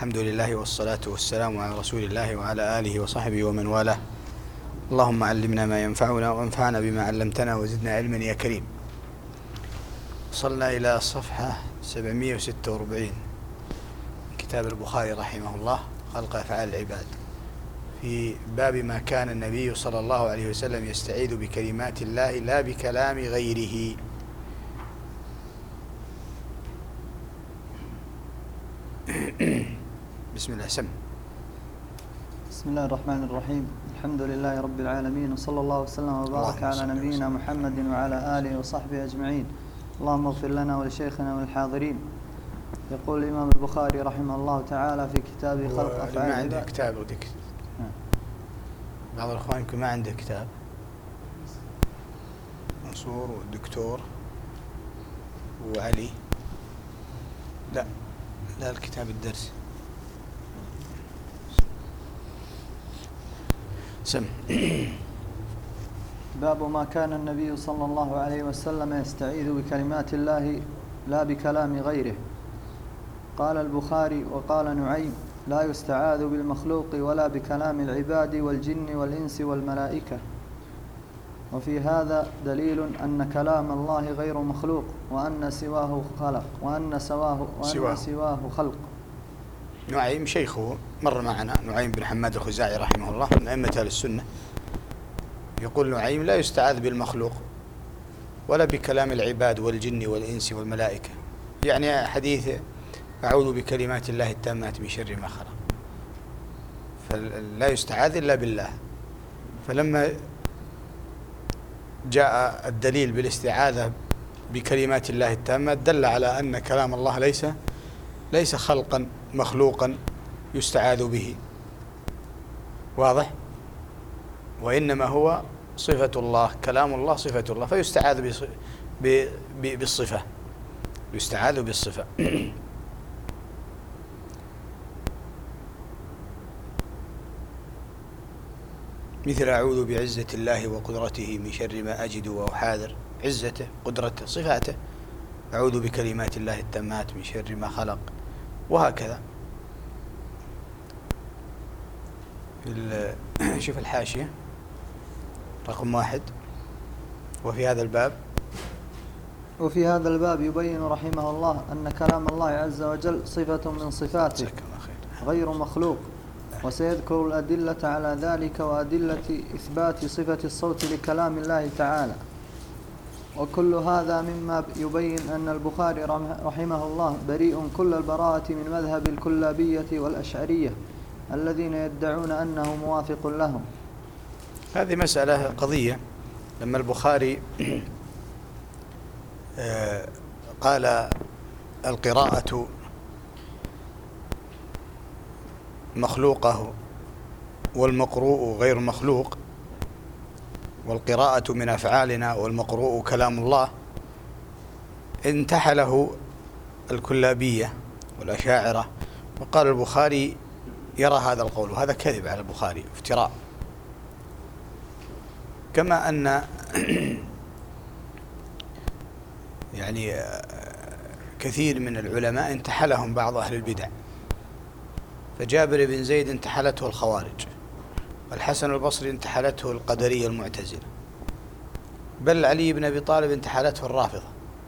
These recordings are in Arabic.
الحمد لله والصلاة والسلام على رسول الله وعلى آله وصحبه ومن والاه. اللهم علمنا ما ينفعنا وانفعنا بما علمتنا وزدنا علما يا كريم. وصلنا إلى صفحة 746 من كتاب البخاري رحمه الله، خلق أفعال العباد، في باب ما كان النبي صلى الله عليه وسلم يستعيذ بكلمات الله لا بكلام غيره. بسم الله. بسم الله الرحمن الرحيم. الحمد لله رب العالمين، وصلى الله وسلم وبارك على نبينا محمد وعلى آله وصحبه أجمعين. اللهم اغفر لنا ولشيخنا والحاضرين. يقول الإمام البخاري رحمه الله تعالى في كتابه خلق أفعال ما عنده كتاب ودك بعض الأخوان يمكن ما عنده كتاب. منصور والدكتور وعلي لا الكتاب الدرس. سم. باب ما كان النبي صلى الله عليه وسلم يستعيذ بكلمات الله لا بكلام غيره. قال البخاري وقال نعيم: لا يستعاذ بالمخلوق ولا بكلام العباد والجن والإنس والملائكة. وفي هذا دليل أن كلام الله غير مخلوق، وأن سواه خلق، وأن سواه خلق. نعيم شيخه مر معنا، نعيم بن حماد الخزاعي رحمه الله من أئمة أهل السنة. يقول نعيم: لا يستعاذ بالمخلوق ولا بكلام العباد والجن والإنس والملائكة، يعني حديث أعوذ بكلمات الله التامات من شر ما خلق، فلا يستعاذ إلا بالله. فلما جاء الدليل بالاستعاذة بكلمات الله التامات دل على أن كلام الله ليس خلقا مخلوقا يستعاذ به، واضح؟ وإنما هو صفة الله، كلام الله صفة الله، فيستعاذ بالصفة، يستعاذ بالصفة. مثل أعوذ بعزة الله وقدرته من شر ما أجد وأحاذر. عزته، قدرته، صفاته. أعوذ بكلمات الله التامات من شر ما خلق، وهكذا. شوف الحاشية رقم 1. وفي هذا الباب يبين رحمه الله أن كلام الله عز وجل صفة من صفاته غير مخلوق، وسيذكر الأدلة على ذلك وأدلة إثبات صفة الصوت لكلام الله تعالى. وكل هذا مما يبين أن البخاري رحمه الله بريء كل البراءة من مذهب الكلابية والأشعرية الذين يدعون أنه موافق لهم. هذه مسألة قضية. لما البخاري قال القراءة مخلوقه والمقروء غير مخلوق، والقراءة من أفعالنا والمقروء كلام الله، انتحله الكلابية والأشاعرة، وقال البخاري يرى هذا القول، وهذا كذب على البخاري، افتراء. كما أن يعني كثير من العلماء انتحلهم بعض أهل البدع، فجابر بن زيد انتحلته الخوارج، والحسن البصري انتحلته القدرية المعتزلة، بل علي بن أبي طالب انتحلته الرافضة،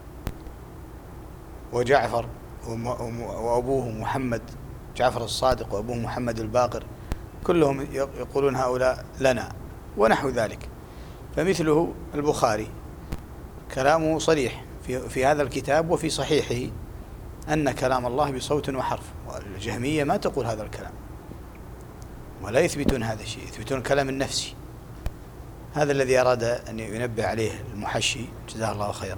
وجعفر وأبوه محمد، جعفر الصادق وأبوه محمد الباقر، كلهم يقولون هؤلاء لنا ونحو ذلك. فمثله البخاري كلامه صريح في هذا الكتاب وفي صحيحه أن كلام الله بصوت وحرف، والجهمية ما تقول هذا الكلام ولا يثبتون هذا الشيء، يثبتون الكلام النفسي. هذا الذي أراد أن ينبه عليه المحشي جزاه الله خيرا.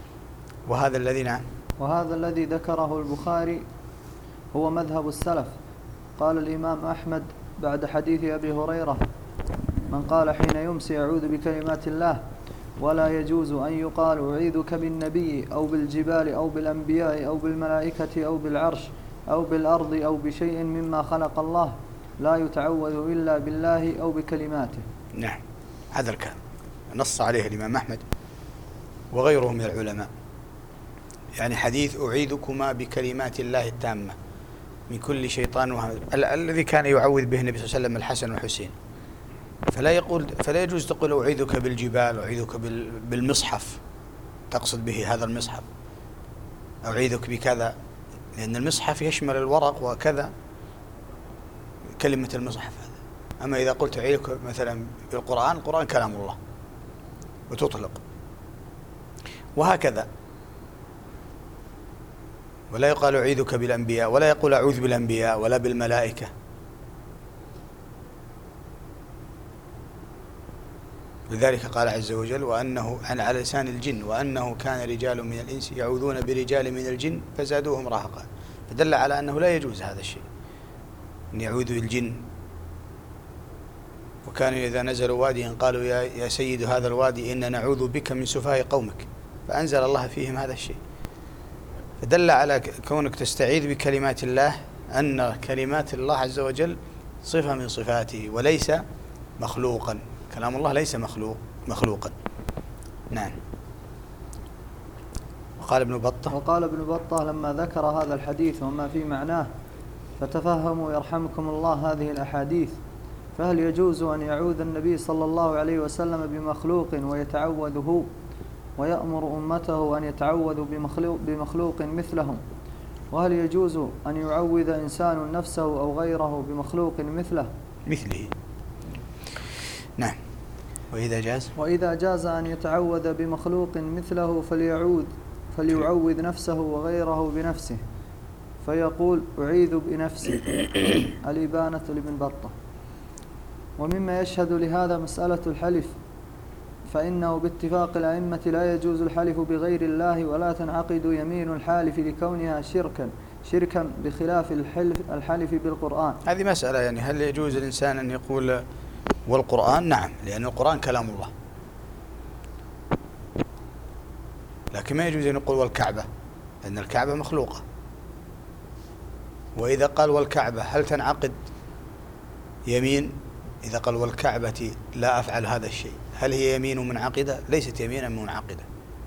وهذا الذي ذكره البخاري هو مذهب السلف. قال الإمام أحمد بعد حديث أبي هريرة: من قال حين يمسي أعوذ بكلمات الله، ولا يجوز أن يقال أعيذك بالنبي أو بالجبال أو بالأنبياء أو بالملائكة أو بالعرش أو بالأرض أو بشيء مما خلق الله، لا يتعوذ إلا بالله أو بكلماته. نعم، هذا الكلام نص عليه الإمام أحمد وغيره من العلماء. يعني حديث أعيذكما بكلمات الله التامة، من كل شيطان وهم الذي كان يعوذ به النبي صلى الله عليه وسلم الحسن والحسين. فلا يجوز تقول أعيذك بالجبال، أعيذك بالمصحف، تقصد به هذا المصحف، أعيذك بكذا، لأن المصحف يشمل الورق وكذا كلمة المصحف هذا. أما إذا قلت أعيذك مثلا بالقرآن، القرآن كلام الله وتطلق، وهكذا. ولا يقال أعيذك بالأنبياء، ولا يقول أعوذ بالأنبياء ولا بالملائكة. لذلك قال عز وجل وأنه على لسان الجن وأنه كان رجال من الإنس يعوذون برجال من الجن فزادوهم رهقا، فدل على أنه لا يجوز هذا الشيء أن يعوذوا الجن. وكانوا إذا نزلوا واديا قالوا يا سيد هذا الوادي إن نعوذ بك من سفهاء قومك، فأنزل الله فيهم هذا الشيء. فدل على كونك تستعيذ بكلمات الله أن كلمات الله عز وجل صفة من صفاته وليس مخلوقا. كلام الله ليس مخلوقا. نعم. وقال ابن بطة لما ذكر هذا الحديث وما في معناه فتفهموا يرحمكم الله هذه الأحاديث، فهل يجوز أن يعوذ النبي صلى الله عليه وسلم بمخلوق ويتعوذه، ويأمر أمته أن يتعوذوا بمخلوق مثلهم؟ وهل يجوز أن يعوذ إنسان نفسه أو غيره بمخلوق مثله؟ نعم. وإذا جاز أن يتعوذ بمخلوق مثله فليعوذ نفسه وغيره بنفسه، فيقول أعيذ بنفسي. الإبانة لابن بطة. ومما يشهد لهذا مسألة الحلف، فإنه باتفاق الأئمة لا يجوز الحلف بغير الله، ولا تنعقد يمين الحالف لكونها شركا بخلاف الحلف بالقرآن. هذه مسألة، يعني هل يجوز الإنسان أن يقول والقرآن؟ نعم، لأن القرآن كلام الله، لكن ما يجوز أن يقول والكعبة، لأن الكعبة مخلوقة. وإذا قال والكعبة هل تنعقد يمين؟ إذا قال والكعبة لا أفعل هذا الشيء، هل هي يمين منعقدة؟ ليست يمينا منعقدة،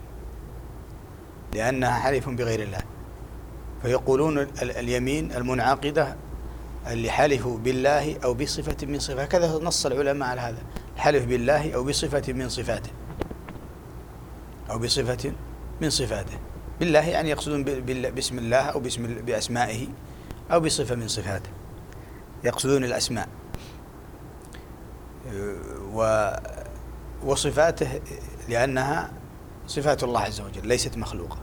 لأنها حلف بغير الله. فيقولون اليمين المنعقدة اللي حلفوا بالله أو بصفة من صفاته، هكذا نص العلماء على هذا، الحلف بالله أو بصفة من صفاته، أو بصفة من صفاته. بالله يعني يقصدون باسم الله أو بأسمائه أو بصفة من صفاته، يقصدون الأسماء وصفاته، لأنها صفات الله عز وجل ليست مخلوقة.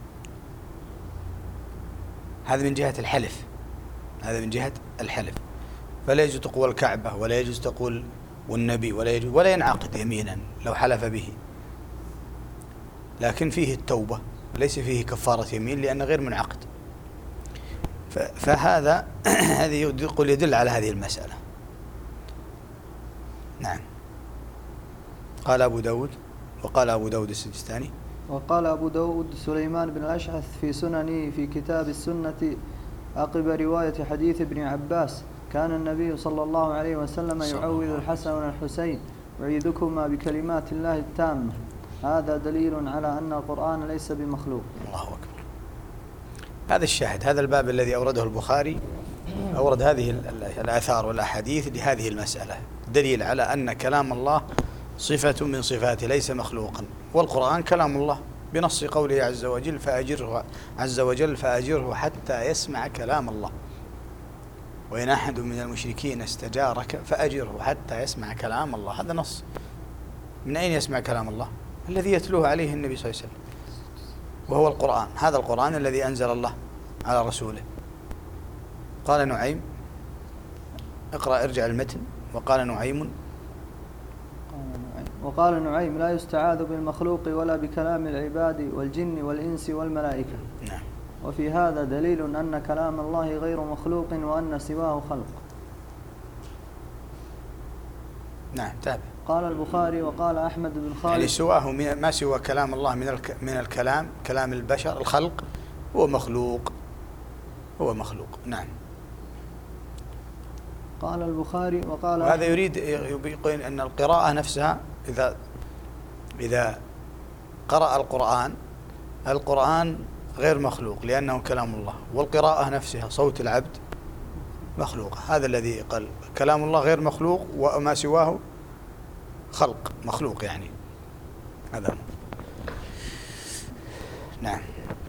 هذا من جهة الحلف، هذا من جهة الحلف. فلا يجوز تقول الكعبة، ولا يجوز تقول والنبي، ولا ينعقد يمينا لو حلف به، لكن فيه التوبة، ليس فيه كفارة يمين لأنه غير منعقد. فهذا يدل على هذه المسألة. نعم. قال أبو داود، وقال أبو داود السجستاني، وقال أبو داود سليمان بن الأشعث في سننه في كتاب السنة عقب رواية حديث ابن عباس: كان النبي صلى الله عليه وسلم يعوذ الحسن والحسين: أعيذكما بكلمات الله التامة. هذا دليل على أن القرآن ليس بمخلوق. الله أكبر. هذا الشاهد، هذا الباب الذي أورده البخاري أورد هذه الآثار والأحاديث لهذه المسألة، دليل على أن كلام الله صفة من صفاته ليس مخلوقا، والقرآن كلام الله بنص قوله عز وجل فأجره حتى يسمع كلام الله. وإن أحد من المشركين استجارك فأجره حتى يسمع كلام الله. هذا نص. من أين يسمع كلام الله؟ الذي يتلوه عليه النبي صلى الله عليه وسلم، وهو القرآن. هذا القرآن الذي أنزل الله على رسوله. قال نعيم، اقرأ ارجع المتن. وقال نعيم: لا يستعاذ بالمخلوق ولا بكلام العباد والجن والإنس والملائكة. نعم. وفي هذا دليل أن كلام الله غير مخلوق وأن سواه خلق. نعم. تابع. قال البخاري وقال أحمد بن خالد: يعني سواه ما سوى كلام الله من الكلام، كلام البشر الخلق، هو مخلوق. نعم. قال البخاري وقال وهذا يريد يبين أن القراءة نفسها إذا قرأ القرآن غير مخلوق لأنه كلام الله، والقراءة نفسها صوت العبد مخلوقة. هذا الذي قال كلام الله غير مخلوق وما سواه خلق مخلوق يعني. هذا نعم.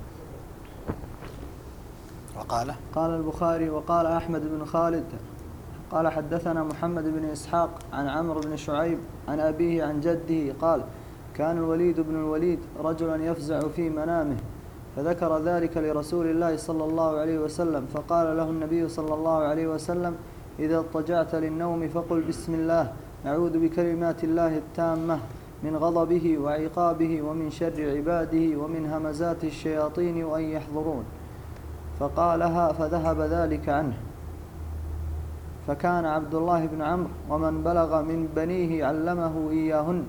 وقال البخاري وقال أحمد بن خالد قال حدثنا محمد بن إسحاق عن عمرو بن شعيب عن أبيه عن جده قال كان الوليد بن الوليد رجلا يفزع في منامه فذكر ذلك لرسول الله صلى الله عليه وسلم فقال له النبي صلى الله عليه وسلم إذا اضطجعت للنوم فقل بسم الله أعوذ بكلمات الله التامة من غضبه وعقابه ومن شر عباده ومن همزات الشياطين وأن يحضرون فقالها فذهب ذلك عنه. فكان عبد الله بن عمرو ومن بلغ من بنيه علمه إياهن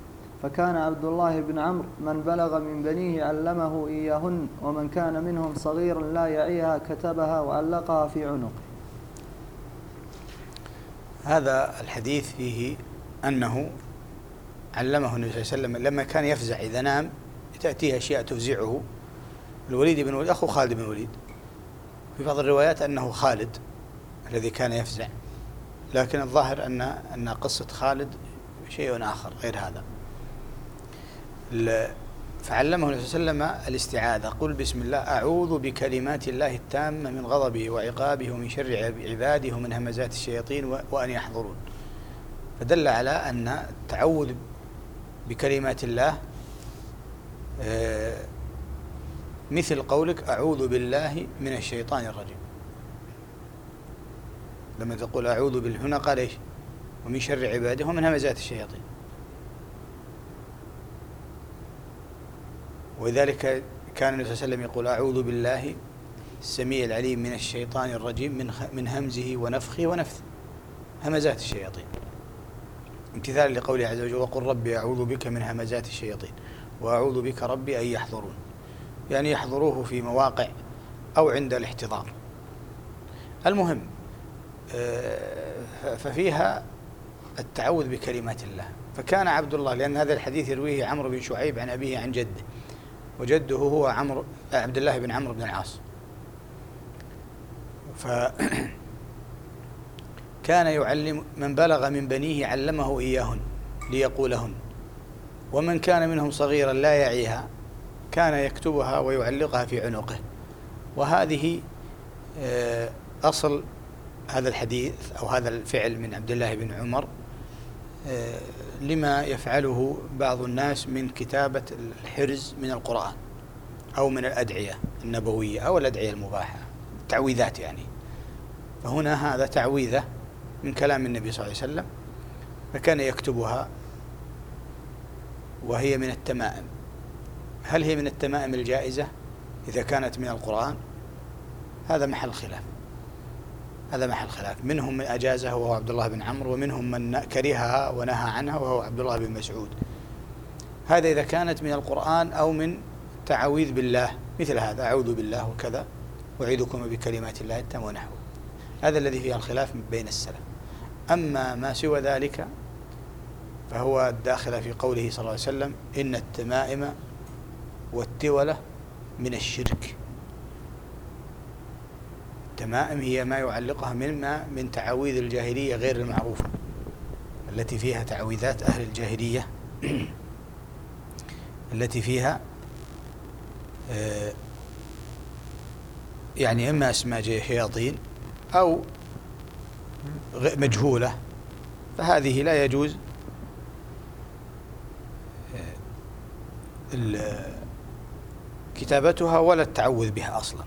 ومن كان منهم صغيرا لا يعيها كتبها وعلقها في عنقه. هذا الحديث فيه أنه علمه النبي صلى الله عليه وسلم لما كان يفزع إذا نام تأتيه أشياء تفزعه. الوليد بن الوليد أخو خالد بن الوليد، في بعض الروايات أنه خالد الذي كان يفزع، لكن الظاهر أن قصة خالد شيء آخر غير هذا. فعلمه النبي صلى الله عليه وسلم الاستعاذة، قل بسم الله أعوذ بكلمات الله التامة من غضبه وعقابه ومن شر عباده ومن همزات الشياطين وأن يحضرون. فدل على أن التعوذ بكلمات الله مثل قولك أعوذ بالله من الشيطان الرجيم. لما تقول أعوذ بالله هنا قال إيش؟ ومن شر عباده ومن همزات الشياطين. ولذلك كان النبي صلى الله عليه وسلم يقول أعوذ بالله السميع العليم من الشيطان الرجيم من همزه ونفخه ونفثه، همزات الشياطين، امتثالا لقوله عز وجل وقل ربي أعوذ بك من همزات الشياطين وأعوذ بك ربي أن يحضرون، يعني يحضروه في مواقع أو عند الاحتضار. المهم ففيها التعوذ بكلمات الله. فكان عبد الله، لأن هذا الحديث يرويه عمرو بن شعيب عن أبيه عن جده، وجده هو عبد الله بن عمرو بن العاص، فكان يعلم من بلغ من بنيه علمه إياهن ليقولهن، ومن كان منهم صغيرا لا يعيها كان يكتبها ويعلقها في عنقه. وهذه أصل هذا الحديث أو هذا الفعل من عبد الله بن عمر لما يفعله بعض الناس من كتابة الحرز من القرآن أو من الأدعية النبوية أو الأدعية المباحة، تعويذات يعني. فهنا هذا تعويذة من كلام النبي صلى الله عليه وسلم، فكان يكتبها وهي من التمائم. هل هي من التمائم الجائزة إذا كانت من القرآن؟ هذا محل خلاف، هذا محل خلاف. منهم من أجازها وهو عبد الله بن عمرو، ومنهم من كرهها ونهى عنها وهو عبد الله بن مسعود. هذا إذا كانت من القرآن أو من تعويذ بالله، مثل هذا أعوذ بالله وكذا أعيذكم بكلمات الله التامة ونحوه. هذا الذي فيه الخلاف بين السلف. أما ما سوى ذلك فهو الداخل في قوله صلى الله عليه وسلم إن التمائم والتولة من الشرك. التمائم هي ما يعلقها من تعاويذ الجاهلية غير المعروفة، التي فيها تعويذات أهل الجاهلية التي فيها يعني إما اسماء شياطين أو مجهولة، فهذه لا يجوز كتابتها ولا التعوذ بها أصلا،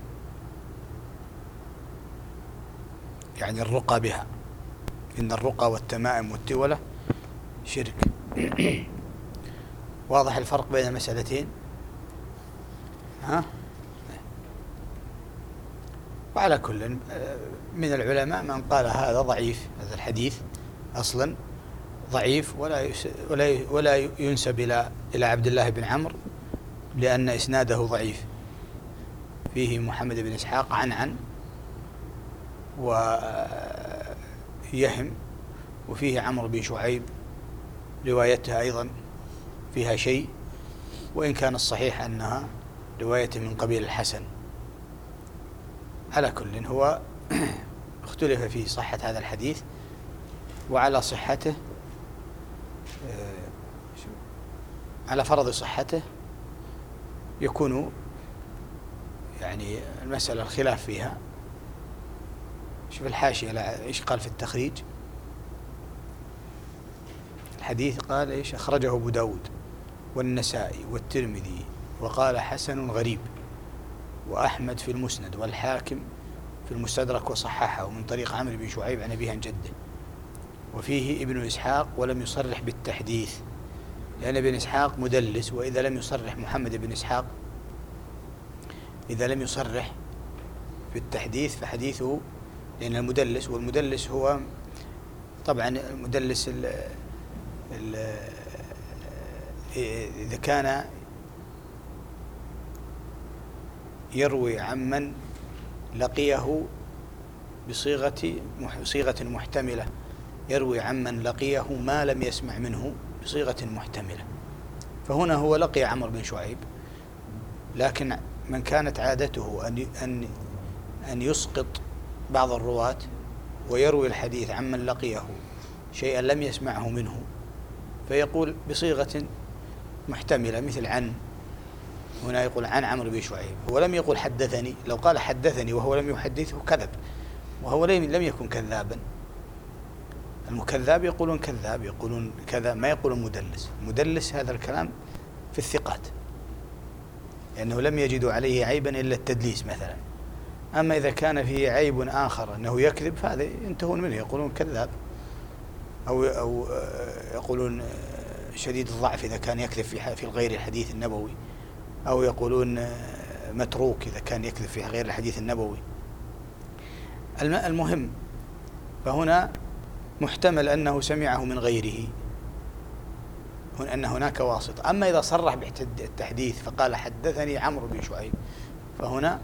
يعني الرقى بها. إن الرقى والتمائم والتولة شرك. واضح الفرق بين المسألتين؟ وعلى كل من العلماء من قال هذا ضعيف، هذا الحديث أصلا ضعيف ولا ينسب إلى عبد الله بن عمرو، لأن إسناده ضعيف، فيه محمد بن إسحاق عن ويهم، وفيه عمرو بن شعيب روايتها أيضا فيها شيء، وإن كان الصحيح أنها رواية من قبيل الحسن. على كل هو اختلف في صحة هذا الحديث، وعلى صحته على فرض صحته يكون يعني المسألة الخلاف فيها. شوف الحاشية إيش قال في التخريج. الحديث قال إيش؟ أخرجه أبو داود والنسائي والترمذي وقال حسن غريب، وأحمد في المسند والحاكم في المستدرك وصححه من طريق عمرو بن شعيب عن أبيه عن جده، وفيه ابن إسحاق ولم يصرح بالتحديث لأن ابن إسحاق مدلس، وإذا لم يصرح محمد بن إسحاق إذا لم يصرح بالتحديث فحديثه، لأن المدلس، والمدلس هو طبعا المدلس إذا كان يروي عمن لقيه بصيغة محتملة، يروي عمن لقيه ما لم يسمع منه بصيغة محتملة. فهنا هو لقي عمرو بن شعيب، لكن من كانت عادته أن يسقط بعض الرواة ويروي الحديث عمن لقيه شيئا لم يسمعه منه، فيقول بصيغة محتملة مثل عن، هنا يقول عن عمرو بن شعيب، هو لم يقل حدثني. لو قال حدثني وهو لم يحدثه كذب، وهو لم يكن كذابا. المكذاب يقولون كذاب، يقولون كذا، ما يقولون مدلس. مدلس هذا الكلام في الثقات، لأنه لم يجدوا عليه عيبا إلا التدليس مثلا. أما إذا كان فيه عيب آخر أنه يكذب فهذا ينتهون منه، يقولون كذاب، أو يقولون شديد الضعف إذا كان يكذب في غير الحديث النبوي، أو يقولون متروك إذا كان يكذب في غير الحديث النبوي. المهم، فهنا محتمل أنه سمعه من غيره، أن هناك واسط. أما إذا صرح بالتحديث فقال حدثني عمرو بن شعيب، فهنا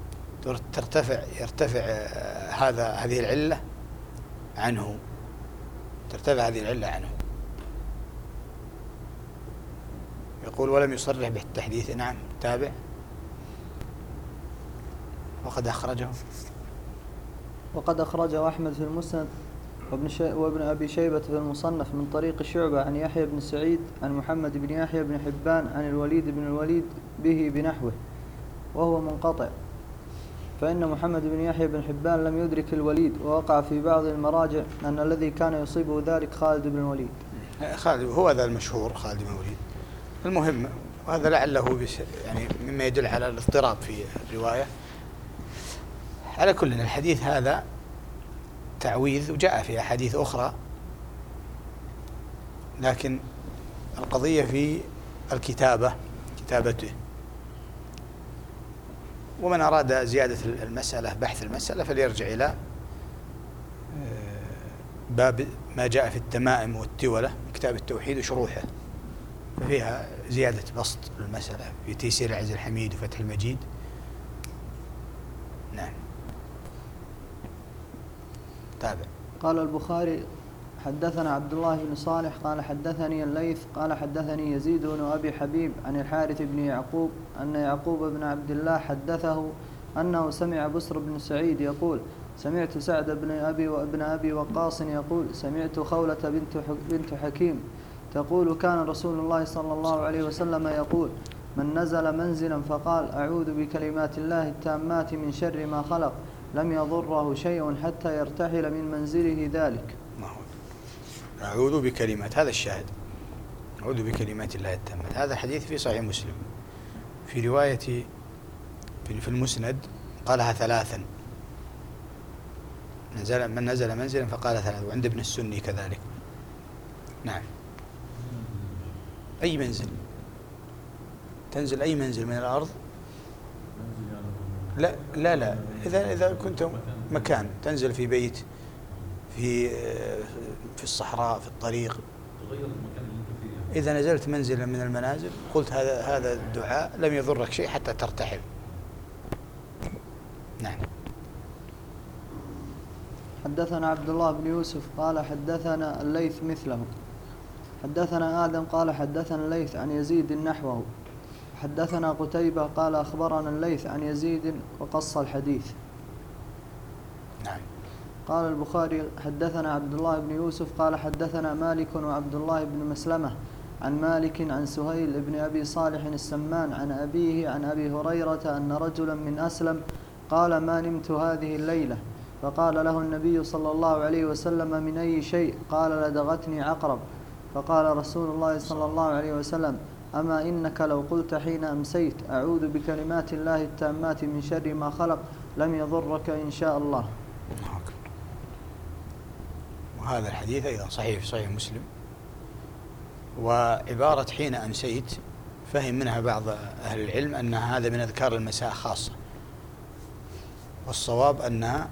يرتفع هذه العلة عنه، ترتفع هذه العلة عنه. يقول ولم يصرح بالتحديث. نعم، تابع. وقد أخرجه أحمد في المسند وابن أبي شيبة في المصنف من طريق شعبة عن يحيى بن سعيد عن محمد بن يحيى بن حبان عن الوليد بن الوليد به بنحوه، وهو منقطع، فإن محمد بن يحيى بن حبان لم يدرك الوليد، ووقع في بعض المراجع أن الذي كان يصيبه ذلك خالد بن الوليد. خالد هو ذا المشهور، خالد بن الوليد. المهم، وهذا لعله يعني مما يدل على الاضطراب في الرواية. على كل الحديث هذا تعويذ، وجاء في أحاديث أخرى، لكن القضية في كتابته. ومن أراد زيادة المسألة، بحث المسألة، فليرجع إلى باب ما جاء في التمائم والتولة، كتاب التوحيد وشروحه، ففيها زيادة بسط المسألة في تيسير العزيز الحميد وفتح المجيد. نعم، تابع. قال البخاري حدثنا عبد الله بن صالح قال حدثني الليث قال حدثني يزيد بن أبي حبيب عن الحارث بن يعقوب أن يعقوب بن عبد الله حدثه أنه سمع بسر بن سعيد يقول سمعت سعد بن أبي وقاص يقول سمعت خولة بنت حكيم تقول كان رسول الله صلى الله عليه وسلم يقول من نزل منزلا فقال أعوذ بكلمات الله التامات من شر ما خلق لم يضره شيء حتى يرتحل من منزله ذلك. أعوذ بكلمات، هذا الشاهد، أعوذ بكلمات الله التامات. هذا حديث في صحيح مسلم، في رواية في المسند قالها ثلاثا، من نزل منزلا فقال ثلاثا، وعند ابن السني كذلك. نعم، أي منزل، تنزل أي منزل من الأرض. لا إذا كنت مكان تنزل في بيت، في الصحراء، في الطريق، إذا نزلت منزلا من المنازل قلت هذا الدعاء لم يضرك شيء حتى ترتحل. نعم. حدثنا عبد الله بن يوسف قال حدثنا الليث مثله. حدثنا آدم قال حدثنا الليث عن يزيد نحوه. حدثنا قتيبة قال أخبرنا الليث عن يزيد وقص الحديث. نعم. قال البخاري حدثنا عبد الله بن يوسف قال حدثنا مالك وعبد الله بن مسلمة عن مالك عن سهيل بن أبي صالح السمان عن أبيه عن أبي هريرة أن رجلا من أسلم قال ما نمت هذه الليلة، فقال له النبي صلى الله عليه وسلم من أي شيء؟ قال لدغتني عقرب. فقال رسول الله صلى الله عليه وسلم أما إنك لو قلت حين أمسيت أعوذ بكلمات الله التامات من شر ما خلق لم يضرك إن شاء الله. وهذا الحديث أيضا صحيح في صحيح مسلم. وعبارة حين أمسيت فهم منها بعض أهل العلم أن هذا من أذكار المساء خاصة، والصواب أنها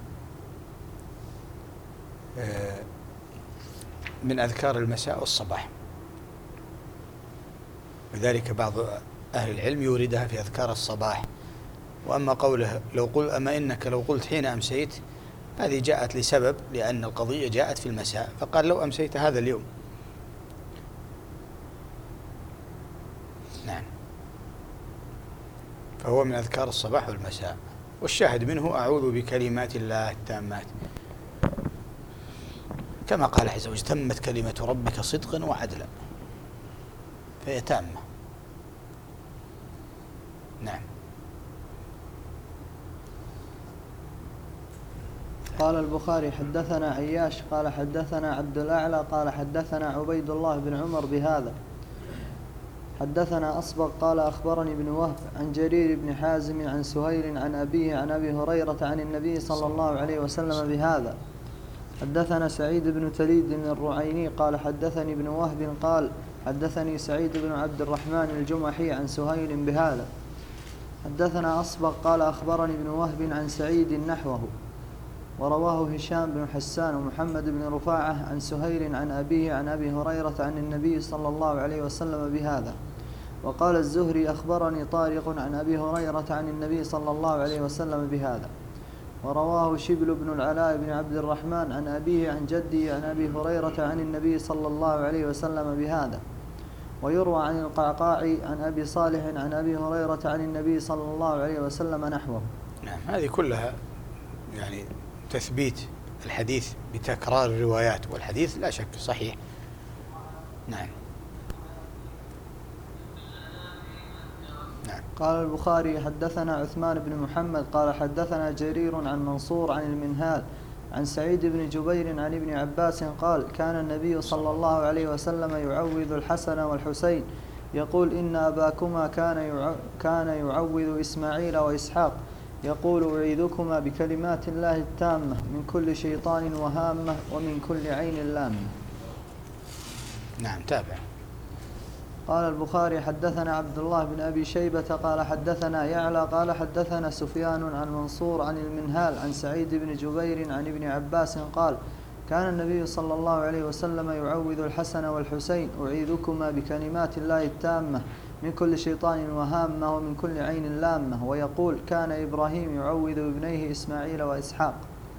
من أذكار المساء والصباح، وذلك بعض أهل العلم يوردها في أذكار الصباح. وأما قوله أما إنك لو قلت حين أمسيت، هذه جاءت لسبب، لأن القضية جاءت في المساء، فقال لو أمسيت هذا اليوم. نعم، فهو من أذكار الصباح والمساء. والشاهد منه أعوذ بكلمات الله التامات، كما قال عز وجل تمت كلمة ربك صدقا وعدلا، فهي تامة. نعم. قال البخاري حدثنا عياش قال حدثنا عبد الأعلى قال حدثنا عبيد الله بن عمر بهذا. حدثنا أصبغ قال أخبرني ابن وهب عن جرير بن حازم عن سهيل عن أبيه عن أبي هريرة عن النبي صلى الله عليه وسلم بهذا. حدثنا سعيد بن تليد الرعيني قال حدثني ابن وهب قال حدثني سعيد بن عبد الرحمن الجمحي عن سهيل بهذا. حدثنا أصبغ قال أخبرني ابن وهب عن سعيد نحوه، ورواه هشام بن حسان ومحمد بن رفاعة عن سهيل عن أبيه عن أبي هريرة عن النبي صلى الله عليه وسلم بهذا. وقال الزهري أخبرني طارق عن أبي هريرة عن النبي صلى الله عليه وسلم بهذا. ورواه شبل بن العلاء بن عبد الرحمن عن أبيه عن جده عن أبي هريرة عن النبي صلى الله عليه وسلم بهذا. ويروى عن القعقاع عن أبي صالح عن أبي هريرة عن النبي صلى الله عليه وسلم نحوه. نعم، هذه كلها يعني تثبيت الحديث بتكرار الروايات، والحديث لا شك صحيح. نعم. نعم. قال البخاري حدثنا عثمان بن محمد قال حدثنا جرير عن منصور عن المنهال عن سعيد بن جبير عن ابن عباس قال كان النبي صلى الله عليه وسلم يعوذ الحسن والحسين يقول إن أباكما كان يعوذ إسماعيل وإسحاق يقول أعيذكما بكلمات الله التامة من كل شيطان وهامة ومن كل عين لامة. نعم، تابع. قال البخاري حدثنا عبد الله بن أبي شيبة قال حدثنا يعلى قال حدثنا سفيان عن منصور عن المنهال عن سعيد بن جبير عن ابن عباس قال كان النبي صلى الله عليه وسلم يعوذ الحسن والحسين أعيذكما بكلمات الله التامة من كل شيطان وهامة ومن كل عين لامة، ويقول كان إبراهيم يعوذ ابنيه إسماعيل وإسحاق.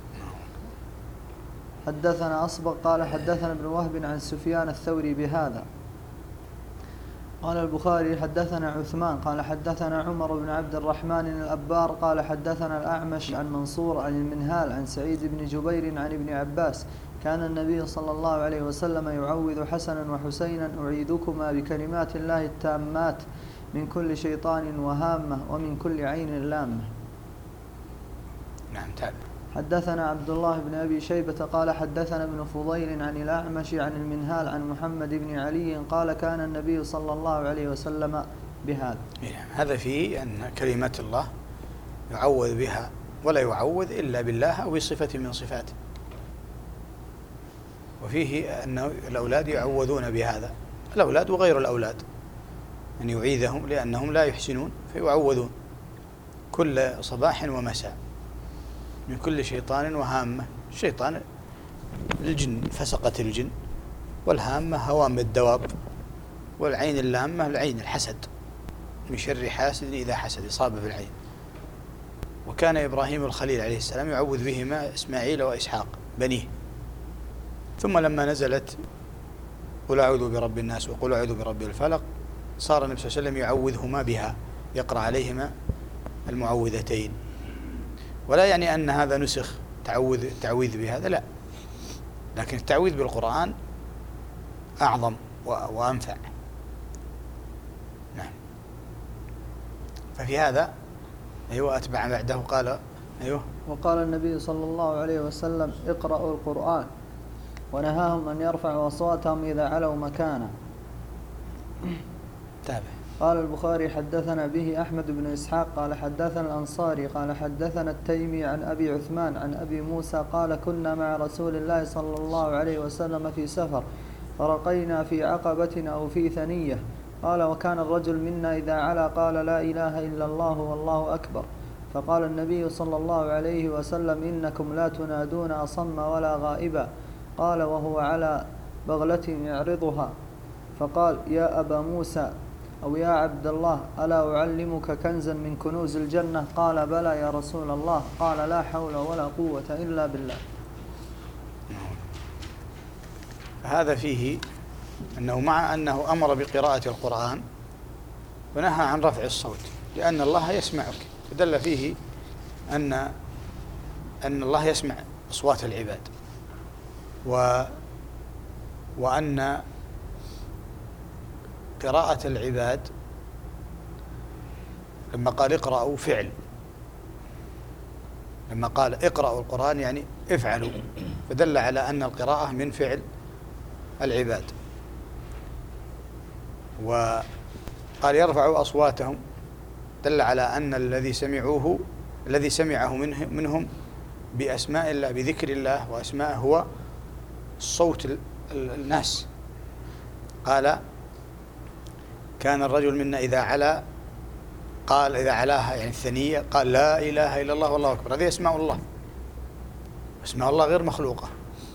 حدثنا أصبغ قال حدثنا ابن وهب عن سفيان الثوري بهذا. قال البخاري حدثنا عثمان قال حدثنا عمر بن عبد الرحمن الأبار قال حدثنا الأعمش عن منصور عن المنهال عن سعيد بن جبير عن ابن عباس كان النبي صلى الله عليه وسلم يعوذ حسنا وحسينا أعيذكما بكلمات الله التامات من كل شيطان وهامة ومن كل عين لامة. نعم، تابع. حدثنا عبد الله بن أبي شيبة قال حدثنا ابن فضيل عن الأعمش عن المنهال عن محمد بن علي قال كان النبي صلى الله عليه وسلم بهذا. هذا فيه أن كلمة الله يعوذ بها ولا يعوذ إلا بالله أو بصفة من صفاته، وفيه أن الأولاد يعوذون بهذا، الأولاد وغير الأولاد، أن يعيذهم لأنهم لا يحسنون فيعوذون كل صباح ومساء من كل شيطان وهامة. الشيطان الجن، فسقة الجن، والهامة هوام الدواب، والعين اللامة العين الحسد، من شر حاسد إذا حسد، إصابة بالعين. وكان إبراهيم الخليل عليه السلام يعوذ بهما إسماعيل وإسحاق بنيه. ثم لما نزلت قل أعوذ برب الناس وقل أعوذ برب الفلق صار النبي صلى الله عليه وسلم يعوذهما بها، يقرأ عليهما المعوذتين. ولا يعني أن هذا نسخ التعويذ بهذا لا، لكن التعويذ بالقرآن أعظم وأنفع. نعم. ففي هذا أيوة أتبع بعده قال أيوة. وقال النبي صلى الله عليه وسلم اقرأوا القرآن، ونهاهم أن يرفعوا أصواتهم إذا علوا مكانه. تابع. قال البخاري حدثنا به أحمد بن إسحاق قال حدثنا الأنصاري قال حدثنا التيمي عن أبي عثمان عن أبي موسى قال كنا مع رسول الله صلى الله عليه وسلم في سفر فرقينا في عقبة أو في ثنية. قال وكان الرجل منا إذا علا قال لا إله إلا الله والله أكبر. فقال النبي صلى الله عليه وسلم إنكم لا تنادون أصم ولا غائبا. قال وهو على بغلة يعرضها فقال يا أبا موسى أو يا عبد الله ألا أعلمك كنزا من كنوز الجنة؟ قال بلى يا رسول الله. قال لا حول ولا قوة إلا بالله. هذا فيه أنه مع أنه أمر بقراءة القرآن ونهى عن رفع الصوت لأن الله يسمعك، فدل فيه أن الله يسمع أصوات العباد، وأن قراءة العباد لما قال اقرأوا فعل، لما قال اقرأوا القرآن يعني افعلوا، فدل على أن القراءة من فعل العباد. وقال يرفعوا أصواتهم دل على أن الذي سمعه منهم بأسماء الله بذكر الله وأسماءه هو صوت الناس. قال كان الرجل منا إذا علا قال إذا علاها يعني الثنية قال لا إله إلا الله والله أكبر. هذه أسماء الله، أسماء الله غير مخلوقة،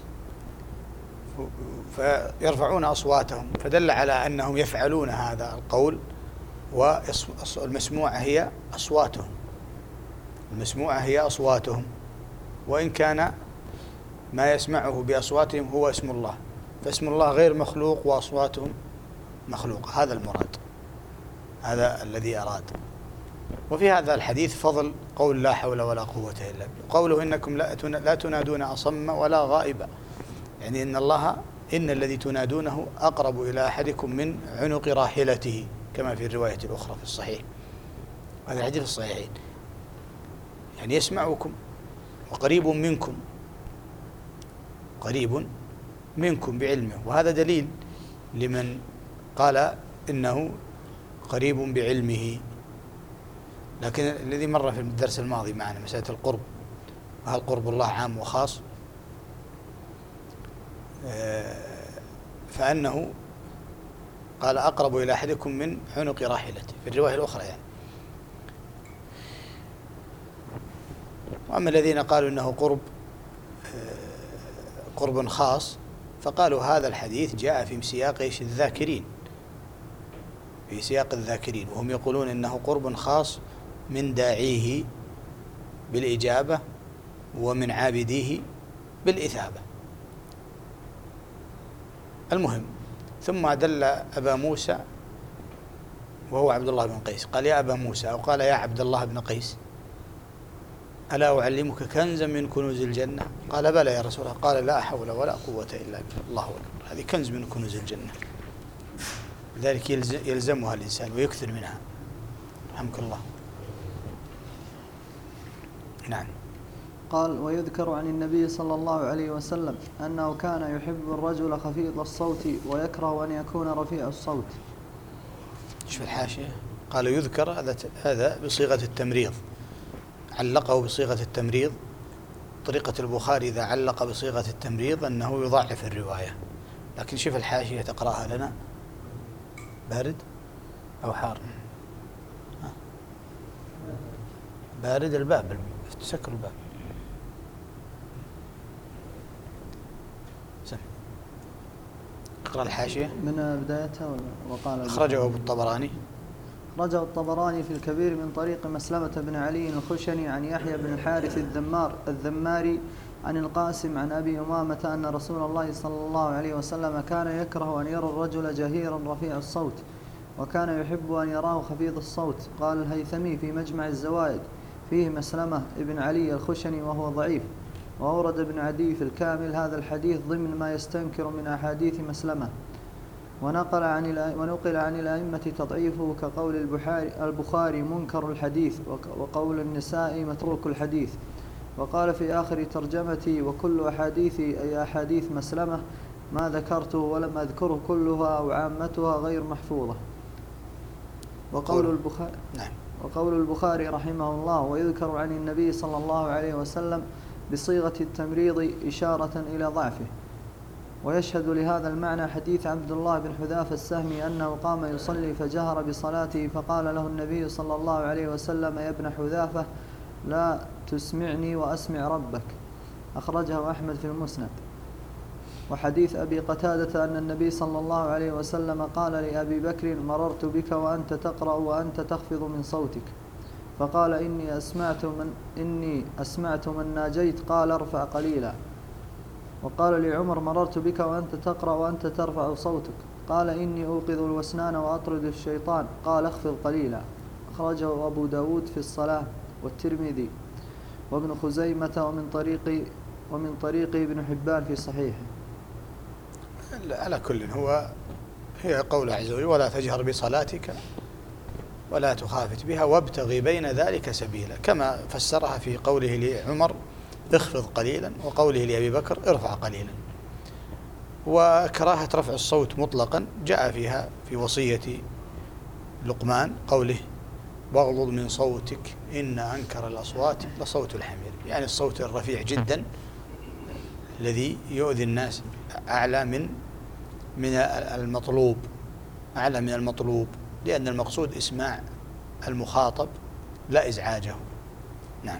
فيرفعون أصواتهم، فدل على أنهم يفعلون هذا القول. والمسموعة هي أصواتهم، المسموعة هي أصواتهم، وإن كان ما يسمعه بأصواتهم هو اسم الله، فاسم الله غير مخلوق وأصواتهم مخلوقة. هذا المراد، هذا الذي أراد. وفي هذا الحديث فضل قول لا حول ولا قوة إلا بالله، قوله إنكم لا تنادون أصم ولا غائبا، يعني إن الذي تنادونه أقرب إلى أحدكم من عنق راحلته كما في الرواية الأخرى في الصحيح. هذا الحديث في الصحيحين، يعني يسمعكم وقريب منكم، قريب منكم بعلمه. وهذا دليل لمن قال إنه قريب بعلمه. لكن الذي مر في الدرس الماضي معنا مسألة القرب، وهل قرب الله عام وخاص، فأنه قال أقرب إلى أحدكم من عنق راحلته في الرواية الأخرى يعني. وأما الذين قالوا إنه قرب خاص، فقالوا هذا الحديث جاء في سياق الذاكرين، في سياق الذاكرين، وهم يقولون إنه قرب خاص من داعيه بالإجابة ومن عابديه بالإثابة. المهم، ثم دل أبا موسى وهو عبد الله بن قيس، قال يا أبا موسى أو قال يا عبد الله بن قيس ألا أعلمك كنزا من كنوز الجنة؟ قال بلى يا رسول الله. قال لا حول ولا قوة إلا بالله. الله أكبر، هذه كنز من كنوز الجنة، لذلك يلزمها الإنسان ويكثر منها. رحمك الله. نعم. قال ويذكر عن النبي صلى الله عليه وسلم أنه كان يحب الرجل خفيض الصوت ويكره أن يكون رفيع الصوت. شوف الحاشية، قال يذكر، هذا بصيغة التمريض، علقه بصيغة التمريض. طريقة البخاري إذا علق بصيغة التمريض أنه يضاعف الرواية. لكن شوف الحاشية تقرأها لنا. بارد أو حار؟ بارد. الباب، سكر الباب. اقرأ الحاشية من بدايتها. وقال أخرجه أبو الطبراني. رجع الطبراني في الكبير من طريق مسلمة بن علي الخشني عن يحيى بن الحارث الذماري عن القاسم عن أبي أمامة أن رسول الله صلى الله عليه وسلم كان يكره أن يرى الرجل جهيرا رفيع الصوت، وكان يحب أن يراه خفيض الصوت. قال الهيثمي في مجمع الزوائد فيه مسلمة بن علي الخشني وهو ضعيف. وأورد ابن عدي في الكامل هذا الحديث ضمن ما يستنكر من أحاديث مسلمة. ونقل عن الأئمة تضعيفه كقول البخاري منكر الحديث، وقول النسائي متروك الحديث. وقال في آخر ترجمتي: وكل أحاديثي أي أحاديث مسلمة ما ذكرته ولم أذكره كلها أو عامتها غير محفوظة. وقول البخاري رحمه الله: ويذكر عن النبي صلى الله عليه وسلم بصيغة التمريض إشارة إلى ضعفه. ويشهد لهذا المعنى حديث عبد الله بن حذافة السهمي أنه قام يصلي فجهر بصلاته فقال له النبي صلى الله عليه وسلم: يا ابن حذافة لا تسمعني وأسمع ربك. أخرجه أحمد في المسند. وحديث أبي قتادة أن النبي صلى الله عليه وسلم قال لأبي بكر: مررت بك وأنت تقرأ وأنت تخفض من صوتك، فقال: إني أسمعت من ناجيت، قال: ارفع قليلا. وقال لعمر: مررت بك وأنت تقرأ وأنت ترفع صوتك، قال: إني أوقظ الوسنان وأطرد الشيطان، قال: اخفض قليلا. أخرجه أبو داود في الصلاة والترمذي وابن خزيمة ومن طريق ابن حبان في صحيحه. على كل هي قوله عز وجل: ولا تجهر بصلاتك ولا تخافت بها وابتغي بين ذلك سبيلا، كما فسرها في قوله لعمر: اخفض قليلا، وقوله لأبي بكر: ارفع قليلا. وكراهة رفع الصوت مطلقا جاء فيها في وصية لقمان قوله: واغضض من صوتك إن أنكر الأصوات لصوت الحمير، يعني الصوت الرفيع جدا الذي يؤذي الناس أعلى من المطلوب، لأن المقصود إسماع المخاطب لا إزعاجه. نعم.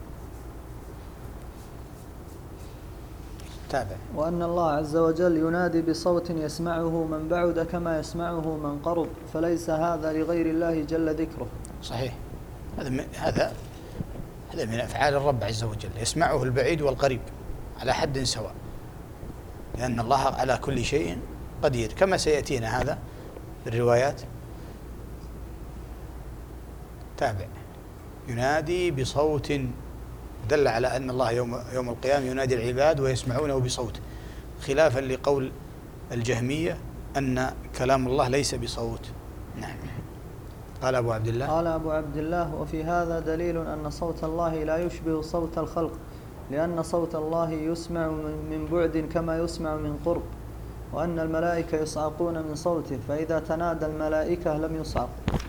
تابع. وأن الله عز وجل ينادي بصوت يسمعه من بعد كما يسمعه من قرب، فليس هذا لغير الله جل ذكره. صحيح. هذا من أفعال الرب عز وجل، يسمعه البعيد والقريب على حد سواء، لأن الله على كل شيء قدير، كما سيأتينا هذا بالروايات. تابع. ينادي بصوت، دل على أن الله يوم القيامة ينادي العباد ويسمعونه بصوت، خلافا لقول الجهمية أن كلام الله ليس بصوت. نعم. قال أبو عبد الله: وفي هذا دليل أن صوت الله لا يشبه صوت الخلق، لأن صوت الله يسمع من بعد كما يسمع من قرب، وأن الملائكة يصعقون من صوته، فإذا تنادى الملائكة لم يصعق.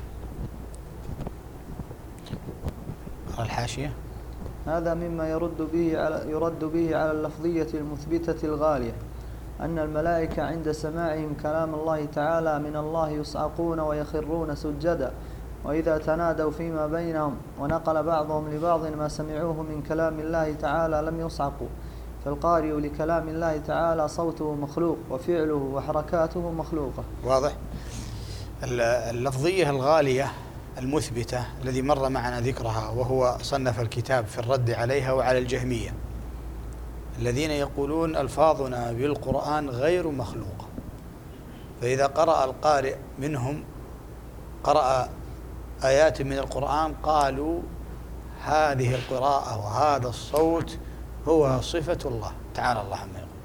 الحاشية: هذا مما يرد به على اللفظية المثبتة الغالية، أن الملائكة عند سماعهم كلام الله تعالى من الله يصعقون ويخرون سجدا، وإذا تنادوا فيما بينهم ونقل بعضهم لبعض ما سمعوه من كلام الله تعالى لم يصعقوا. فالقارئ لكلام الله تعالى صوته مخلوق، وفعله وحركاته مخلوقة. واضح. اللفظية الغالية المثبتة الذي مر معنا ذكرها، وهو صنف الكتاب في الرد عليها وعلى الجهمية الذين يقولون ألفاظنا بالقرآن غير مخلوقة، فإذا قرأ القارئ منهم قرأ آيات من القرآن قالوا هذه القراءة وهذا الصوت هو صفة الله تعالى الله عما يقول.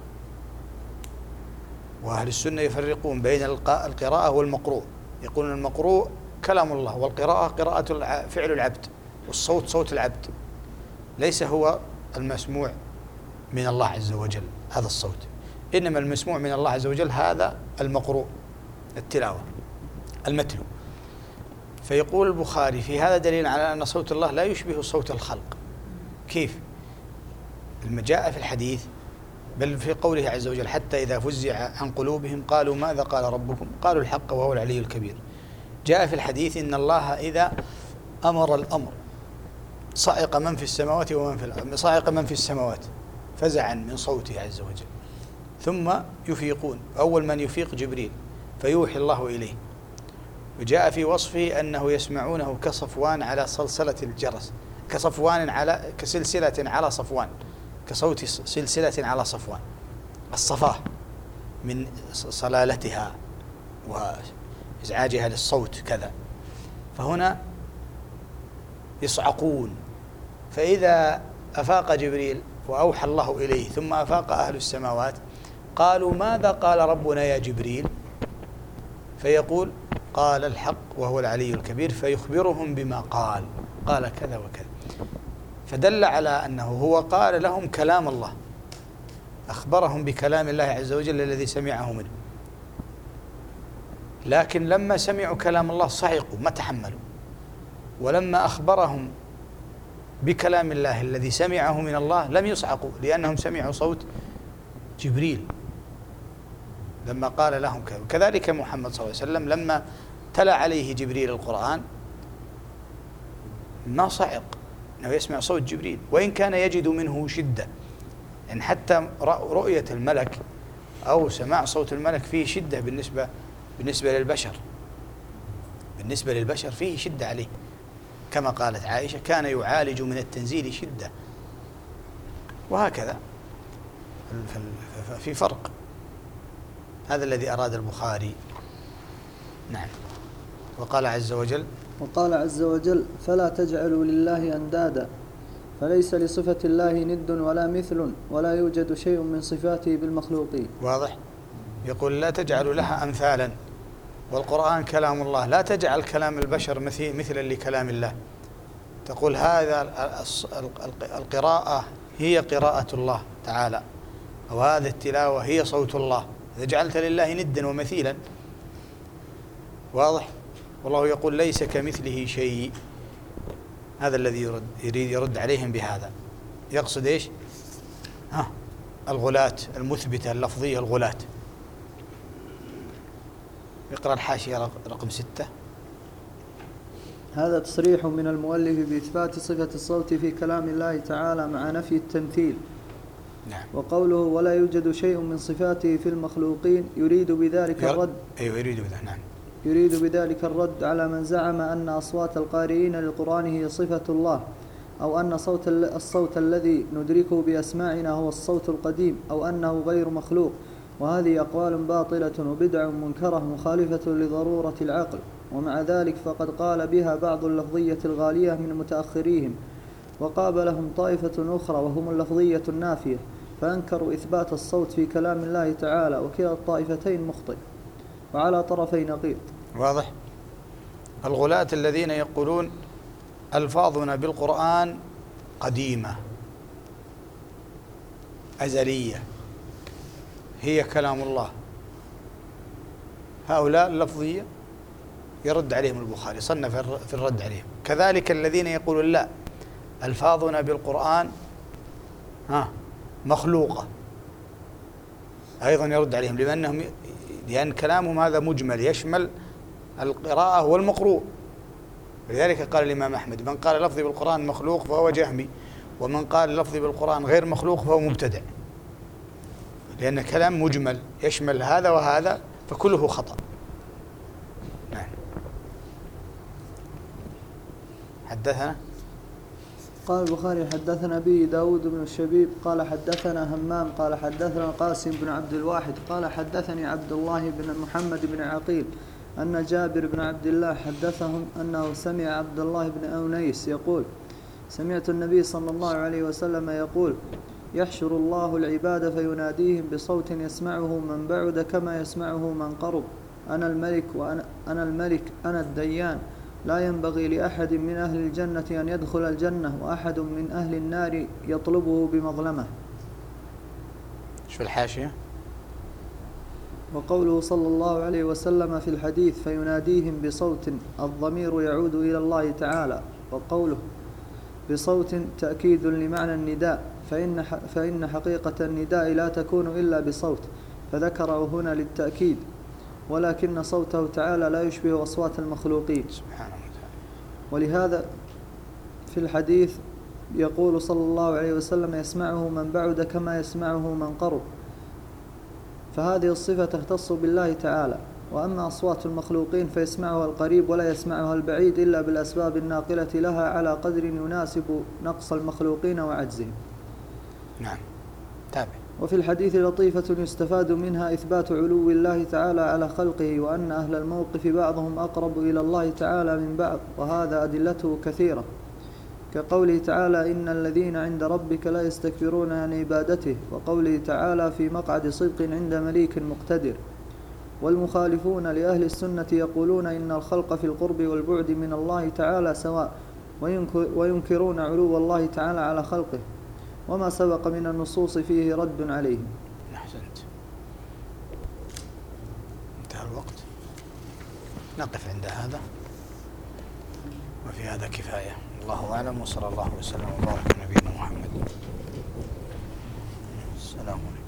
وأهل السنة يفرقون بين القراءة والمقروء، يقولون المقروء كلام الله، والقراءة قراءة فعل العبد، والصوت صوت العبد، ليس هو المسموع من الله عز وجل هذا الصوت، إنما المسموع من الله عز وجل هذا المقروء، التلاوة، المتلو. فيقول البخاري: في هذا دليل على أن صوت الله لا يشبه صوت الخلق. كيف؟ لما جاء في الحديث، بل في قوله عز وجل: حتى إذا فزع عن قلوبهم قالوا ماذا قال ربكم؟ قالوا الحق وهو العلي الكبير. جاء في الحديث: إن الله إذا أمر الأمر صعق من في السماوات ومن في الأرض، صعق من في السماوات فزعا من صوته عز وجل، ثم يفيقون، أول من يفيق جبريل فيوحي الله إليه. وجاء في وصفه أنه يسمعونه كصفوان على صلصلة الجرس، كسلسلة على صفوان، كصوت سلسلة على صفوان، الصفاه من صلالتها وإزعاجها للصوت كذا. فهنا يصعقون، فإذا أفاق جبريل وأوحى الله إليه ثم أفاق أهل السماوات قالوا ماذا قال ربنا يا جبريل؟ فيقول قال الحق وهو العلي الكبير، فيخبرهم بما قال كذا وكذا، فدل على أنه هو قال لهم كلام الله، أخبرهم بكلام الله عز وجل الذي سمعه منه. لكن لما سمعوا كلام الله صعقوا ما تحملوا، ولما أخبرهم بكلام الله الذي سمعه من الله لم يصعقوا، لأنهم سمعوا صوت جبريل لما قال لهم كذا. كذلك محمد صلى الله عليه وسلم لما تلا عليه جبريل القرآن ما صعق أنه يسمع صوت جبريل، وإن كان يجد منه شدة، يعني حتى رؤية الملك أو سماع صوت الملك فيه شدة بالنسبة للبشر، بالنسبة للبشر فيه شدة عليه، كما قالت عائشة كان يعالج من التنزيل شدة. وهكذا في فرق، هذا الذي أراد البخاري. نعم. وقال عز وجل فلا تجعلوا لله أندادا، فليس لصفة الله ند ولا مثل، ولا يوجد شيء من صفاته بالمخلوقين. واضح؟ يقول لا تجعلوا لها أمثالا، والقرآن كلام الله، لا تجعل كلام البشر مثلا لكلام الله، تقول هذا القراءة هي قراءة الله تعالى، أو هذه التلاوة هي صوت الله، إذا جعلت لله ندا ومثيلا. واضح؟ والله يقول ليس كمثله شيء. هذا الذي يريد يرد عليهم بهذا، يقصد إيش؟ الغلاة المثبتة اللفظية، الغلاة. اقرأ الحاشية رقم 6. هذا تصريح من المؤلف بإثبات صفة الصوت في كلام الله تعالى مع نفي التمثيل. نعم. وقوله ولا يوجد شيء من صفاته في المخلوقين يريد بذلك الرد. نعم. يريد بذلك الرد على من زعم أن أصوات القارئين للقرآن هي صفة الله، أو أن الصوت الذي ندركه بأسماعنا هو الصوت القديم، أو أنه غير مخلوق. وهذه أقوال باطلة وبدع منكرة مخالفة لضرورة العقل. ومع ذلك فقد قال بها بعض اللفظية الغالية من متأخريهم، وقابلهم طائفة أخرى وهم اللفظية النافية، فأنكروا إثبات الصوت في كلام الله تعالى، وكلا الطائفتين مخطئ وعلى طرفي نقيض. واضح؟ الغلاة الذين يقولون ألفاظنا بالقرآن قديمة أزلية هي كلام الله، هؤلاء اللفظية يرد عليهم البخاري، صنف في الرد عليهم. كذلك الذين يقولون لا، ألفاظنا بالقرآن مخلوقة، أيضا يرد عليهم، لأن كلامهم هذا مجمل يشمل القراءة والمقروء. لذلك قال الإمام أحمد من قال لفظي بالقرآن مخلوق فهو جهمي، ومن قال لفظي بالقرآن غير مخلوق فهو مبتدع، لأن كلام مجمل يشمل هذا وهذا فكله خطأ. نعم. حدثنا قال البخاري حدثنا به داود بن الشبيب قال حدثنا همام قال حدثنا قاسم بن عبد الواحد قال حدثني عبد الله بن محمد بن عقيل أن جابر بن عبد الله حدثهم أنه سمع عبد الله بن أونيس يقول سمعت النبي صلى الله عليه وسلم يقول يحشر الله العباد فيناديهم بصوت يسمعه من بعد كما يسمعه من قرب أنا الملك أنا الديان لا ينبغي لأحد من أهل الجنة أن يدخل الجنة وأحد من أهل النار يطلبه بمظلمة. شو الحاشية؟ وقوله صلى الله عليه وسلم في الحديث فيناديهم بصوت الضمير يعود إلى الله تعالى، وقوله بصوت تأكيد لمعنى النداء فإن حقيقة النداء لا تكون إلا بصوت، فذكره هنا للتأكيد، ولكن صوته تعالى لا يشبه أصوات المخلوقين سبحانه وتعالى. ولهذا في الحديث يقول صلى الله عليه وسلم يسمعه من بعد كما يسمعه من قرب، فهذه الصفة تختص بالله تعالى. وأما أصوات المخلوقين فيسمعها القريب ولا يسمعها البعيد إلا بالأسباب الناقلة لها على قدر يناسب نقص المخلوقين وعجزهم. نعم. تابع. وفي الحديث لطيفة يستفاد منها إثبات علو الله تعالى على خلقه، وأن أهل الموقف بعضهم أقرب إلى الله تعالى من بعض، وهذا أدلته كثيرة. كقوله تعالى إن الذين عند ربك لا يستكبرون عن عبادته، وقوله تعالى في مقعد صدق عند مليك مقتدر. والمخالفون لأهل السنة يقولون إن الخلق في القرب والبعد من الله تعالى سواء، وينكرون علو الله تعالى على خلقه، وما سبق من النصوص فيه رد عليه. أحسنت. انتهى الوقت، نقف عند هذا، وفي هذا كفاية. الله أعلم، وصلى الله وسلم وبارك على نبينا محمد. السلام عليكم.